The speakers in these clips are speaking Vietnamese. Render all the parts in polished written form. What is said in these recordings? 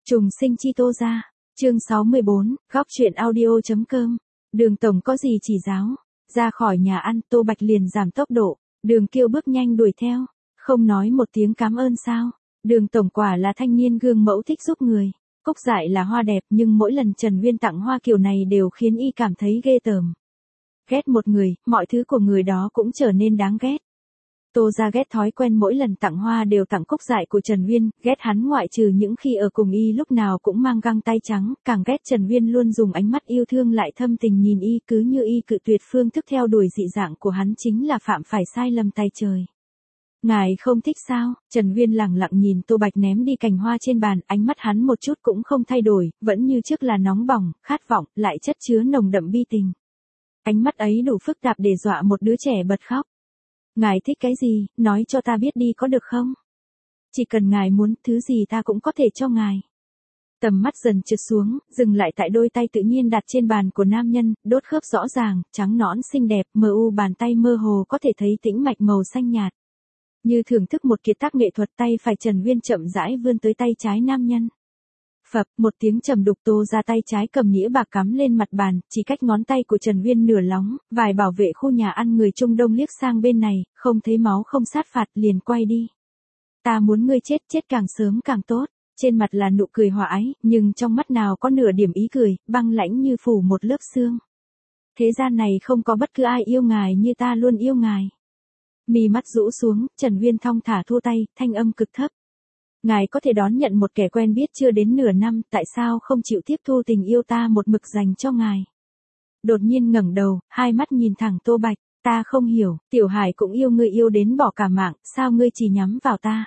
Trùng sinh chi Tô gia. Chương 64, góc truyện audio.com. Đường tổng có gì chỉ giáo? Ra khỏi nhà ăn, Tô Bạch liền giảm tốc độ, Đường Kiêu bước nhanh đuổi theo, không nói một tiếng cảm ơn sao? Đường tổng quả là thanh niên gương mẫu thích giúp người. Cúc dại là hoa đẹp nhưng mỗi lần Trần Uyên tặng hoa kiểu này đều khiến y cảm thấy ghê tởm. Ghét một người, mọi thứ của người đó cũng trở nên đáng ghét. Tô gia ghét thói quen mỗi lần tặng hoa đều tặng cúc dại của Trần Uyên, ghét hắn ngoại trừ những khi ở cùng y lúc nào cũng mang găng tay trắng, càng ghét Trần Uyên luôn dùng ánh mắt yêu thương lại thâm tình nhìn y, cứ như y cự tuyệt phương thức theo đuổi dị dạng của hắn chính là phạm phải sai lầm tay trời. Ngài không thích sao? Trần Uyên lẳng lặng nhìn Tô Bạch ném đi cành hoa trên bàn, ánh mắt hắn một chút cũng không thay đổi, vẫn như trước là nóng bỏng, khát vọng, lại chất chứa nồng đậm bi tình. Ánh mắt ấy đủ phức tạp để dọa một đứa trẻ bật khóc. Ngài thích cái gì, nói cho ta biết đi có được không? Chỉ cần ngài muốn, thứ gì ta cũng có thể cho ngài. Tầm mắt dần trượt xuống, dừng lại tại đôi tay tự nhiên đặt trên bàn của nam nhân, đốt khớp rõ ràng, trắng nõn xinh đẹp, mờ u bàn tay mơ hồ có thể thấy tĩnh mạch màu xanh nhạt. Như thưởng thức một kiệt tác nghệ thuật, tay phải Trần Uyên chậm rãi vươn tới tay trái nam nhân. Phập, một tiếng trầm đục, Tô ra tay trái cầm nĩa bạc cắm lên mặt bàn, chỉ cách ngón tay của Trần Uyên nửa lóng, vài bảo vệ khu nhà ăn người Trung Đông liếc sang bên này, không thấy máu không sát phạt, liền quay đi. Ta muốn ngươi chết, chết càng sớm càng tốt. Trên mặt là nụ cười hòa ái, nhưng trong mắt nào có nửa điểm ý cười, băng lãnh như phủ một lớp sương. Thế gian này không có bất cứ ai yêu ngài như ta luôn yêu ngài. Mí mắt rũ xuống, Trần Uyên thong thả thua tay, thanh âm cực thấp. Ngài có thể đón nhận một kẻ quen biết chưa đến nửa năm, tại sao không chịu tiếp thu tình yêu ta một mực dành cho ngài? Đột nhiên ngẩng đầu, hai mắt nhìn thẳng Tô Bạch, ta không hiểu, Tiểu Hải cũng yêu ngươi yêu đến bỏ cả mạng, sao ngươi chỉ nhắm vào ta?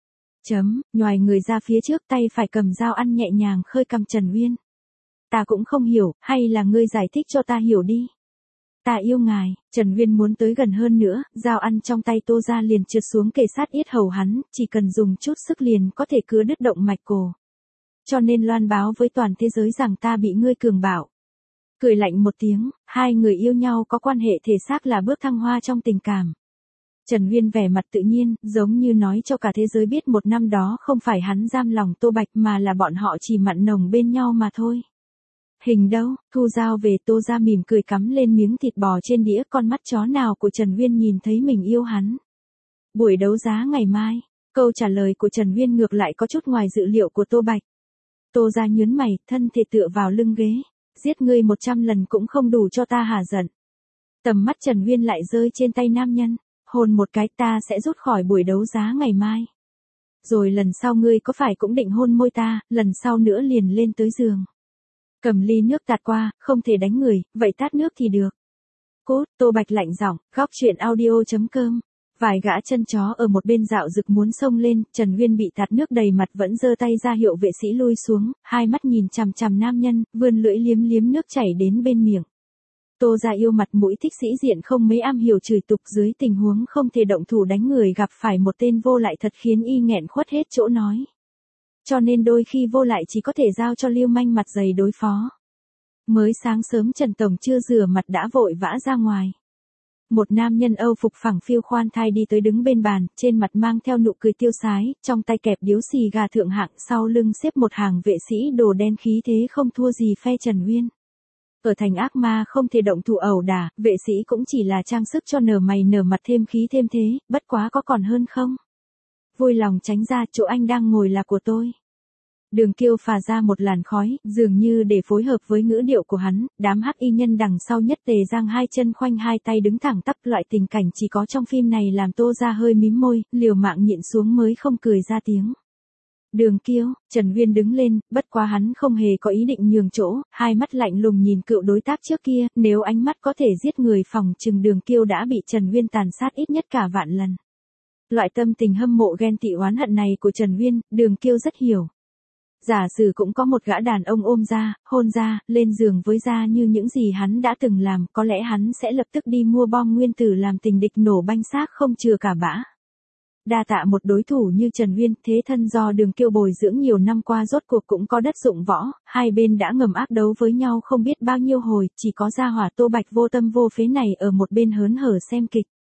Nhoài người ra phía trước, tay phải cầm dao ăn nhẹ nhàng khơi cằm Trần Uyên. Ta cũng không hiểu, hay là ngươi giải thích cho ta hiểu đi. Ta yêu ngài. Trần Uyên muốn tới gần hơn nữa, dao ăn trong tay Tô ra liền trượt xuống kề sát yết hầu hắn, chỉ cần dùng chút sức liền có thể cứa đứt động mạch cổ. Cho nên loan báo với toàn thế giới rằng ta bị ngươi cường bạo. Cười lạnh một tiếng, hai người yêu nhau có quan hệ thể xác là bước thăng hoa trong tình cảm. Trần Uyên vẻ mặt tự nhiên, giống như nói cho cả thế giới biết một năm đó không phải hắn giam lòng Tô Bạch mà là bọn họ chỉ mặn nồng bên nhau mà thôi. Hình đâu, thu dao về, Tô ra mỉm cười cắm lên miếng thịt bò trên đĩa, con mắt chó nào của Trần Uyên nhìn thấy mình yêu hắn. Buổi đấu giá ngày mai, câu trả lời của Trần Uyên ngược lại có chút ngoài dự liệu của Tô Bạch. Tô ra nhớn mày, thân thể tựa vào lưng ghế, giết ngươi 100 lần cũng không đủ cho ta hả giận. Tầm mắt Trần Uyên lại rơi trên tay nam nhân, hôn một cái, ta sẽ rút khỏi buổi đấu giá ngày mai. Rồi lần sau ngươi có phải cũng định hôn môi ta, lần sau nữa liền lên tới giường. Cầm ly nước tạt qua, không thể đánh người, vậy tát nước thì được. Cút, Tô Bạch lạnh giọng, góc truyện audio.com. Vài gã chân chó ở một bên dạo rực muốn xông lên, Trần Uyên bị tạt nước đầy mặt vẫn giơ tay ra hiệu vệ sĩ lui xuống, hai mắt nhìn chằm chằm nam nhân, vươn lưỡi liếm liếm nước chảy đến bên miệng. Tô ra yêu mặt mũi thích sĩ diện không mấy am hiểu chửi tục, dưới tình huống không thể động thủ đánh người gặp phải một tên vô lại thật khiến y nghẹn khuất hết chỗ nói. Cho nên đôi khi vô lại chỉ có thể giao cho lưu manh mặt dày đối phó. Mới sáng sớm Trần Tổng chưa rửa mặt đã vội vã ra ngoài. Một nam nhân Âu phục phẳng phiu khoan thai đi tới đứng bên bàn, trên mặt mang theo nụ cười tiêu sái, trong tay kẹp điếu xì gà thượng hạng, sau lưng xếp một hàng vệ sĩ đồ đen khí thế không thua gì phe Trần Uyên. Ở thành ác ma không thể động thủ ẩu đả, vệ sĩ cũng chỉ là trang sức cho nở mày nở mặt thêm khí thêm thế, bất quá có còn hơn không? Vui lòng tránh ra, chỗ anh đang ngồi là của tôi. Đường Kiêu phà ra một làn khói, dường như để phối hợp với ngữ điệu của hắn, đám hắc y nhân đằng sau nhất tề giang hai chân khoanh hai tay đứng thẳng tắp, loại tình cảnh chỉ có trong phim này làm Tô ra hơi mím môi, liều mạng nhịn xuống mới không cười ra tiếng. Đường Kiêu, Trần Uyên đứng lên, bất quá hắn không hề có ý định nhường chỗ, hai mắt lạnh lùng nhìn cựu đối tác trước kia, nếu ánh mắt có thể giết người phòng chừng Đường Kiêu đã bị Trần Uyên tàn sát ít nhất cả vạn lần. Loại tâm tình hâm mộ ghen tị oán hận này của Trần Uyên, Đường Kiêu rất hiểu. Giả sử cũng có một gã đàn ông ôm ra, hôn ra, lên giường với ra như những gì hắn đã từng làm, có lẽ hắn sẽ lập tức đi mua bom nguyên tử làm tình địch nổ banh xác không chừa cả bã. Đa tạ một đối thủ như Trần Uyên, thế thân do Đường Kiêu bồi dưỡng nhiều năm qua rốt cuộc cũng có đất dụng võ, hai bên đã ngầm ác đấu với nhau không biết bao nhiêu hồi, chỉ có gia hỏa Tô Bạch vô tâm vô phế này ở một bên hớn hở xem kịch.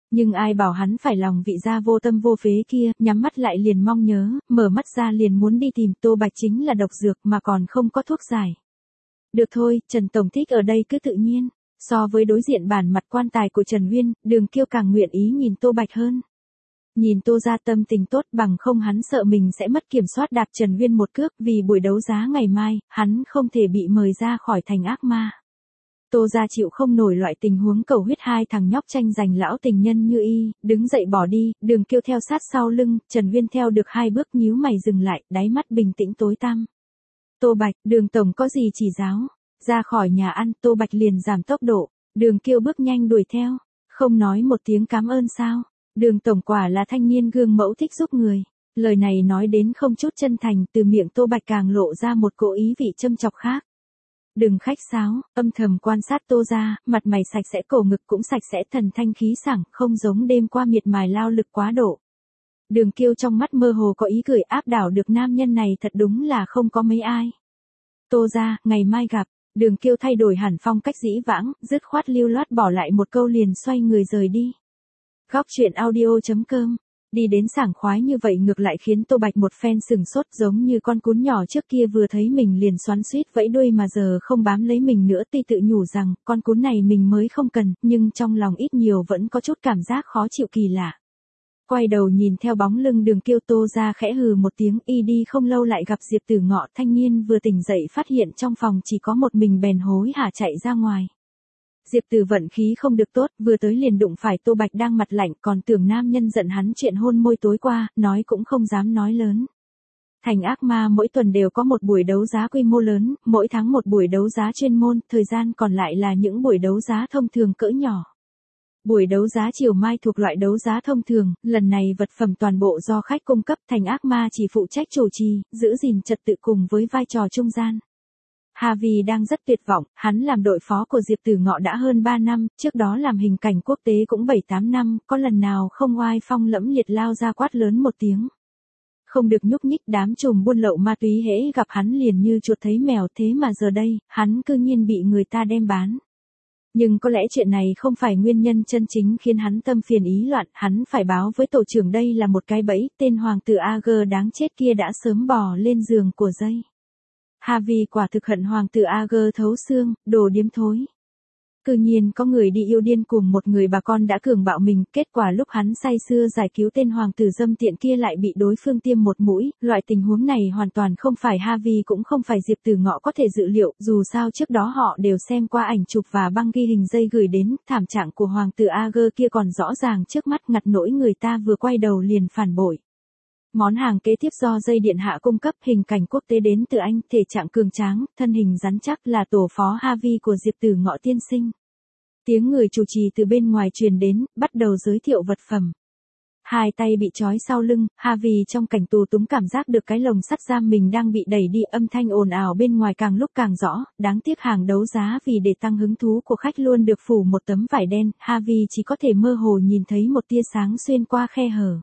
Nhưng ai bảo hắn phải lòng vị gia vô tâm vô phế kia, nhắm mắt lại liền mong nhớ, mở mắt ra liền muốn đi tìm. Tô Bạch chính là độc dược mà còn không có thuốc giải. Được thôi, Trần Tổng thích ở đây cứ tự nhiên. So với đối diện bản mặt quan tài của Trần Uyên, Đường Kiêu càng nguyện ý nhìn Tô Bạch hơn. Nhìn Tô ra tâm tình tốt, bằng không hắn sợ mình sẽ mất kiểm soát đạp Trần Uyên một cước, vì buổi đấu giá ngày mai, hắn không thể bị mời ra khỏi thành ác ma. Tô ra chịu không nổi loại tình huống cầu huyết, hai thằng nhóc tranh giành lão tình nhân như y, đứng dậy bỏ đi. Đường Kiêu theo sát sau lưng, Trần Uyên theo được 2 bước nhíu mày dừng lại, đáy mắt bình tĩnh tối tăm. Tô Bạch, Đường Tổng có gì chỉ giáo? Ra khỏi nhà ăn, Tô Bạch liền giảm tốc độ. Đường Kiêu bước nhanh đuổi theo. Không nói một tiếng cảm ơn sao? Đường Tổng quả là thanh niên gương mẫu thích giúp người. Lời này nói đến không chút chân thành, từ miệng Tô Bạch càng lộ ra một cỗ ý vị châm chọc khác. Đừng khách sáo, âm thầm quan sát Tô ra, mặt mày sạch sẽ, cổ ngực cũng sạch sẽ, thần thanh khí sảng, không giống đêm qua miệt mài lao lực quá độ. Đường Kiêu trong mắt mơ hồ có ý cười, áp đảo được nam nhân này thật đúng là không có mấy ai. Tô ra, ngày mai gặp. Đường Kiêu thay đổi hẳn phong cách dĩ vãng, dứt khoát lưu loát bỏ lại một câu liền xoay người rời đi. Góc truyện audio.com. Đi đến sảng khoái như vậy ngược lại khiến Tô Bạch một phen sừng sốt, giống như con cún nhỏ trước kia vừa thấy mình liền xoắn xuýt vẫy đuôi mà giờ không bám lấy mình nữa, tuy tự nhủ rằng con cún này mình mới không cần, nhưng trong lòng ít nhiều vẫn có chút cảm giác khó chịu kỳ lạ. Quay đầu nhìn theo bóng lưng Đường Kiêu, Tô ra khẽ hừ một tiếng, y đi không lâu lại gặp Diệp Tử Ngọ. Thanh niên vừa tỉnh dậy phát hiện trong phòng chỉ có một mình bèn hối hả chạy ra ngoài. Diệp Tử vận khí không được tốt, vừa tới liền đụng phải Tô Bạch đang mặt lạnh, còn tưởng nam nhân giận hắn chuyện hôn môi tối qua, nói cũng không dám nói lớn. Thành ác ma mỗi tuần đều có một buổi đấu giá quy mô lớn, mỗi tháng một buổi đấu giá chuyên môn, thời gian còn lại là những buổi đấu giá thông thường cỡ nhỏ. Buổi đấu giá chiều mai thuộc loại đấu giá thông thường, lần này vật phẩm toàn bộ do khách cung cấp, Thành ác ma chỉ phụ trách chủ trì, giữ gìn trật tự cùng với vai trò trung gian. Harvey đang rất tuyệt vọng, hắn làm đội phó của Diệp Tử Ngọ đã hơn 3 năm, trước đó làm hình cảnh quốc tế cũng 7-8 năm, có lần nào không oai phong lẫm liệt lao ra quát lớn một tiếng. Không được nhúc nhích, đám trùm buôn lậu ma túy hễ gặp hắn liền như chuột thấy mèo, thế mà giờ đây, hắn cư nhiên bị người ta đem bán. Nhưng có lẽ chuyện này không phải nguyên nhân chân chính khiến hắn tâm phiền ý loạn, hắn phải báo với tổ trưởng đây là một cái bẫy, tên hoàng tử AG đáng chết kia đã sớm bò lên giường của dây. Harvey quả thực hận hoàng tử AG thấu xương, đồ điếm thối. Cư nhiên có người đi yêu điên cùng một người bà con đã cường bạo mình, kết quả lúc hắn say sưa giải cứu tên hoàng tử dâm tiện kia lại bị đối phương tiêm một mũi, loại tình huống này hoàn toàn không phải Harvey cũng không phải Diệp Tử Ngọ có thể dự liệu, dù sao trước đó họ đều xem qua ảnh chụp và băng ghi hình dây gửi đến, thảm trạng của hoàng tử AG kia còn rõ ràng trước mắt, ngặt nỗi người ta vừa quay đầu liền phản bội. Món hàng kế tiếp do dây điện hạ cung cấp, hình cảnh quốc tế đến từ Anh, thể trạng cường tráng, thân hình rắn chắc, là tổ phó Harvey của Diệp Tử Ngọ tiên sinh. Tiếng người chủ trì từ bên ngoài truyền đến, bắt đầu giới thiệu vật phẩm. Hai tay bị trói sau lưng, Harvey trong cảnh tù túng cảm giác được cái lồng sắt giam mình đang bị đẩy đi, âm thanh ồn ào bên ngoài càng lúc càng rõ, đáng tiếc hàng đấu giá vì để tăng hứng thú của khách luôn được phủ một tấm vải đen, Harvey chỉ có thể mơ hồ nhìn thấy một tia sáng xuyên qua khe hở.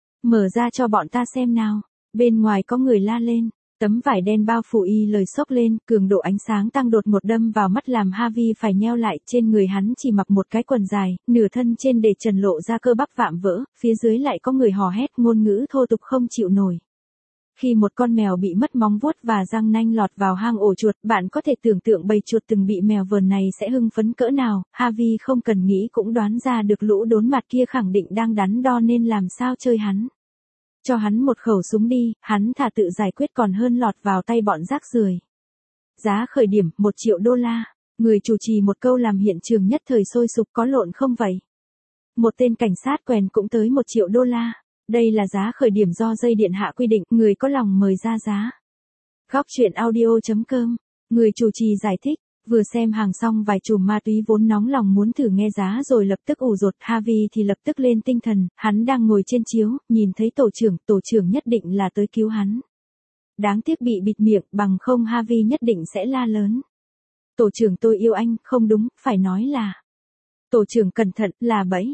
Mở ra cho bọn ta xem nào. Bên ngoài có người la lên. Tấm vải đen bao phủ y lời xốc lên, cường độ ánh sáng tăng đột một đâm vào mắt làm Harvey phải nheo lại, trên người hắn chỉ mặc một cái quần dài, nửa thân trên để trần lộ ra cơ bắp vạm vỡ, phía dưới lại có người hò hét ngôn ngữ thô tục không chịu nổi. Khi một con mèo bị mất móng vuốt và răng nanh lọt vào hang ổ chuột, bạn có thể tưởng tượng bầy chuột từng bị mèo vờn này sẽ hưng phấn cỡ nào, Harvey không cần nghĩ cũng đoán ra được lũ đốn mặt kia khẳng định đang đắn đo nên làm sao chơi hắn. Cho hắn một khẩu súng đi, hắn thà tự giải quyết còn hơn lọt vào tay bọn rác rưởi. Giá khởi điểm, 1 triệu đô la. Người chủ trì một câu làm hiện trường nhất thời sôi sục, có lộn không vậy? Một tên cảnh sát quèn cũng tới 1 triệu đô la. Đây là giá khởi điểm do dây điện hạ quy định, người có lòng mời ra giá. Góc truyện audio.com. Người chủ trì giải thích. Vừa xem hàng xong vài chùm ma túy vốn nóng lòng muốn thử nghe giá rồi lập tức ù rột, Harvey thì lập tức lên tinh thần, hắn đang ngồi trên chiếu, nhìn thấy tổ trưởng nhất định là tới cứu hắn. Đáng tiếc bị bịt miệng, bằng không Harvey nhất định sẽ la lớn. Tổ trưởng tôi yêu anh, không đúng, phải nói là. Tổ trưởng cẩn thận, là bẫy.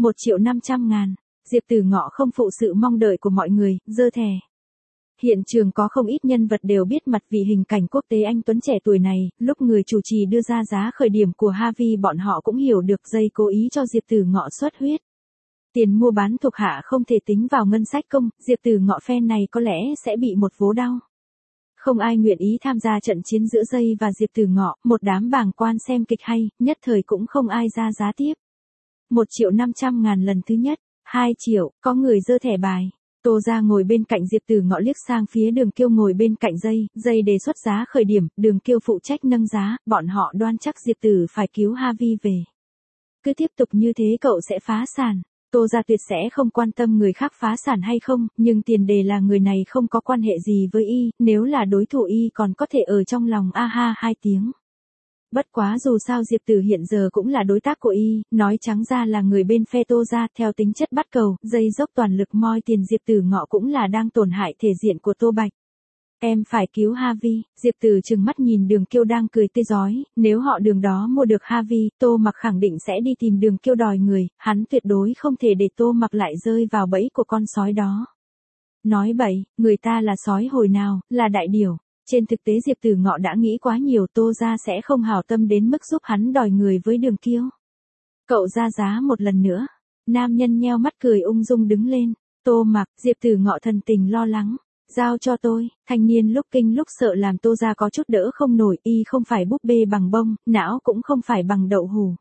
1.500.000. Diệp Tử Ngọ không phụ sự mong đợi của mọi người, giơ thẻ. Hiện trường có không ít nhân vật đều biết mặt vì hình cảnh quốc tế anh tuấn trẻ tuổi này, lúc người chủ trì đưa ra giá khởi điểm của Harvey bọn họ cũng hiểu được dây cố ý cho Diệp Tử Ngọ xuất huyết. Tiền mua bán thuộc hạ không thể tính vào ngân sách công, Diệp Tử Ngọ phen này có lẽ sẽ bị một vố đau. Không ai nguyện ý tham gia trận chiến giữa Dây và Diệp Tử Ngọ, một đám bàng quan xem kịch hay, nhất thời cũng không ai ra giá tiếp. 1.500.000 lần thứ nhất, 2 triệu, có người giơ thẻ bài. Tô ra ngồi bên cạnh Diệp Tử Ngọ liếc sang phía Đường Kiêu ngồi bên cạnh Dây, Dây đề xuất giá khởi điểm, Đường Kiêu phụ trách nâng giá, bọn họ đoan chắc Diệp Tử phải cứu Harvey về. Cứ tiếp tục như thế cậu sẽ phá sản. Tô gia tuyệt sẽ không quan tâm người khác phá sản hay không, nhưng tiền đề là người này không có quan hệ gì với y, nếu là đối thủ y còn có thể ở trong lòng a ha 2 tiếng. Bất quá dù sao Diệp Tử hiện giờ cũng là đối tác của y, nói trắng ra là người bên phe Tô gia, theo tính chất bắt cầu, Dây dốc toàn lực moi tiền Diệp Tử Ngọ cũng là đang tổn hại thể diện của Tô Bạch. Em phải cứu Harvey, Diệp Tử trừng mắt nhìn Đường Kiêu đang cười tươi rói, nếu họ Đường đó mua được Harvey, Tô Mặc khẳng định sẽ đi tìm Đường Kiêu đòi người, hắn tuyệt đối không thể để Tô Mặc lại rơi vào bẫy của con sói đó. Nói bậy, người ta là sói hồi nào, là đại điểu. Trên thực tế Diệp Tử Ngọ đã nghĩ quá nhiều, Tô gia sẽ không hảo tâm đến mức giúp hắn đòi người với Đường Kiêu. Cậu ra giá một lần nữa. Nam nhân nheo mắt cười ung dung đứng lên. Tô Mặc, Diệp Tử Ngọ thần tình lo lắng. Giao cho tôi, thanh niên lúc kinh lúc sợ làm Tô gia có chút đỡ không nổi, y không phải búp bê bằng bông, não cũng không phải bằng đậu hủ.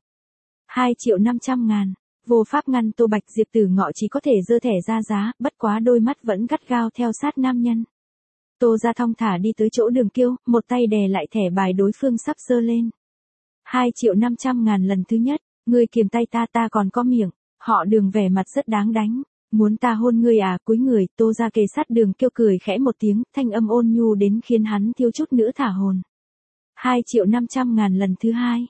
2.500.000, vô pháp ngăn Tô Bạch. Diệp Tử Ngọ chỉ có thể giơ thẻ ra giá, bất quá đôi mắt vẫn gắt gao theo sát nam nhân. Tô gia thong thả đi tới chỗ Đường Kiêu, một tay đè lại thẻ bài đối phương sắp giơ lên. 2.500.000 lần thứ nhất, ngươi kiềm tay ta còn có miệng. Họ Đường vẻ mặt rất đáng đánh. Muốn ta hôn ngươi à, cúi người, Tô gia kề sát Đường Kiêu cười khẽ một tiếng, thanh âm ôn nhu đến khiến hắn thiếu chút nữa thả hồn. 2.500.000 lần thứ hai.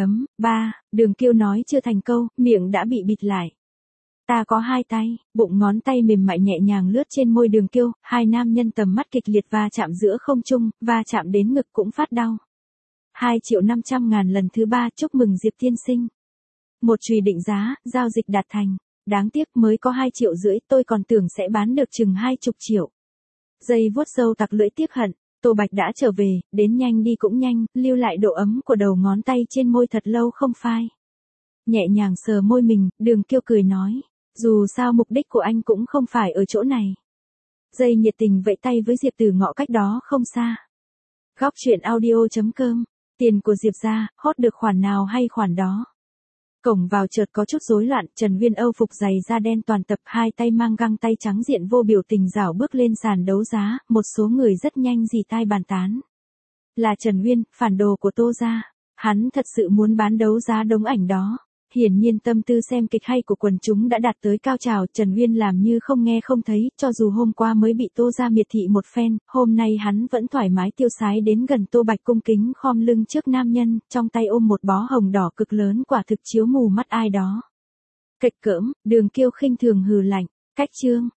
3, Đường Kiêu nói chưa thành câu, miệng đã bị bịt lại. Ta có 2 tay, bụng ngón tay mềm mại nhẹ nhàng lướt trên môi Đường Kiêu, hai nam nhân tầm mắt kịch liệt va chạm giữa không trung, va chạm đến ngực cũng phát đau. 2.500.000 lần thứ 3, chúc mừng Diệp tiên sinh. Một chùy định giá, giao dịch đạt thành. Đáng tiếc mới có 2,5 triệu, tôi còn tưởng sẽ bán được chừng 20 triệu. Dây vuốt râu tặc lưỡi tiếc hận, Tô Bạch đã trở về, đến nhanh đi cũng nhanh, lưu lại độ ấm của đầu ngón tay trên môi thật lâu không phai. Nhẹ nhàng sờ môi mình, Đường Kiêu cười nói, dù sao mục đích của anh cũng không phải ở chỗ này. Dây nhiệt tình vẫy tay với Diệp Tử Ngọ cách đó không xa. Góc truyện audio.com, tiền của Diệp gia, hốt được khoản nào hay khoản đó. Cổng vào chợt có chút rối loạn, Trần Viên Âu phục giày da đen toàn tập, hai tay mang găng tay trắng diện vô biểu tình rảo bước lên sàn đấu giá, một số người rất nhanh rì tai bàn tán. Là Trần Viên, phản đồ của Tô gia, hắn thật sự muốn bán đấu giá đống ảnh đó. Hiển nhiên tâm tư xem kịch hay của quần chúng đã đạt tới cao trào, Trần Viên làm như không nghe không thấy, cho dù hôm qua mới bị Tô gia miệt thị một phen, hôm nay hắn vẫn thoải mái tiêu sái đến gần Tô Bạch cung kính khom lưng trước nam nhân, trong tay ôm một bó hồng đỏ cực lớn, quả thực chiếu mù mắt ai đó. Kịch cỡm, Đường Kiêu khinh thường hừ lạnh, cách chương.